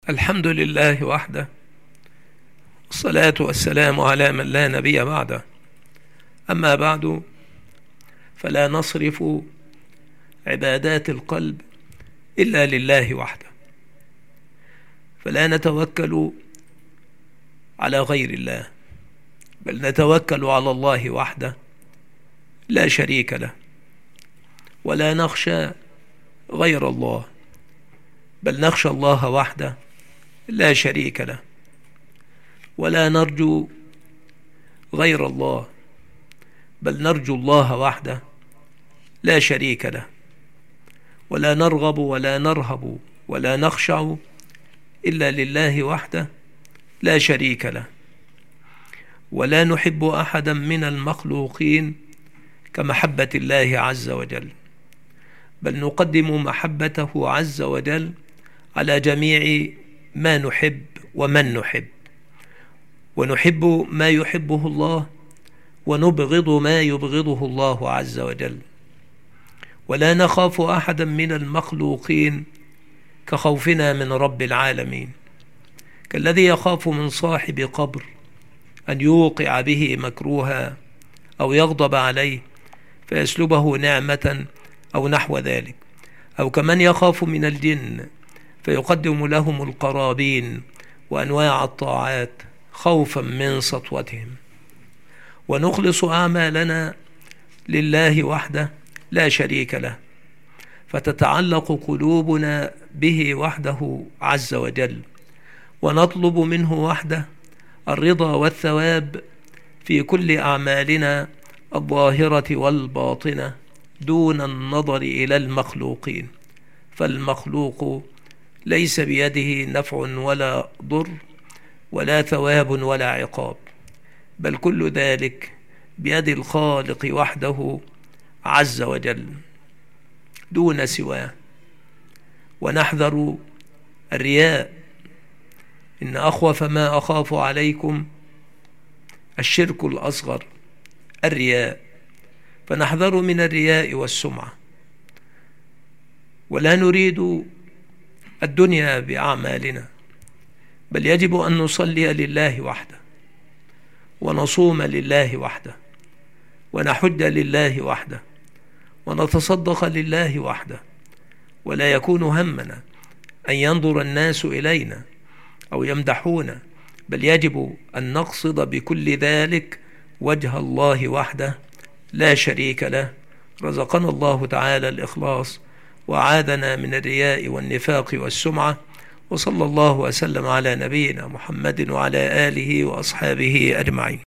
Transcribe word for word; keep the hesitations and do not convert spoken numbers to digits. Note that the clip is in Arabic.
الحمد لله وحده، والصلاة والسلام على من لا نبي بعده. أما بعد، فلا نصرف عبادات القلب إلا لله وحده، فلا نتوكل على غير الله، بل نتوكل على الله وحده لا شريك له، ولا نخشى غير الله، بل نخشى الله وحده لا شريك له، ولا نرجو غير الله، بل نرجو الله وحده لا شريك له، ولا نرغب ولا نرهب ولا نخشع إلا لله وحده لا شريك له، ولا نحب أحدا من المخلوقين كمحبة الله عز وجل، بل نقدم محبته عز وجل على جميع ما نحب ومن نحب، ونحب ما يحبه الله ونبغض ما يبغضه الله عز وجل، ولا نخاف أحدا من المخلوقين كخوفنا من رب العالمين، كالذي يخاف من صاحب قبر أن يوقع به مكروها أو يغضب عليه فيسلبه نعمة أو نحو ذلك، أو كمن يخاف من الجن فيقدم لهم القرابين وأنواع الطاعات خوفا من سطوتهم. ونخلص أعمالنا لله وحده لا شريك له، فتتعلق قلوبنا به وحده عز وجل، ونطلب منه وحده الرضا والثواب في كل أعمالنا الظاهرة والباطنة دون النظر إلى المخلوقين، فالمخلوق ليس بيده نفع ولا ضر ولا ثواب ولا عقاب، بل كل ذلك بيد الخالق وحده عز وجل دون سواه. ونحذر الرياء، إن أخوف ما أخاف عليكم الشرك الأصغر الرياء، فنحذر من الرياء والسمعة، ولا نريد الدنيا بأعمالنا، بل يجب أن نصلي لله وحده، ونصوم لله وحده، ونحج لله وحده، ونتصدق لله وحده، ولا يكون همنا أن ينظر الناس إلينا أو يمدحونا، بل يجب أن نقصد بكل ذلك وجه الله وحده لا شريك له. رزقنا الله تعالى الإخلاص، وعاذنا من الرياء والنفاق والسمعة، وصلى الله وسلم على نبينا محمد وعلى آله وأصحابه أجمعين.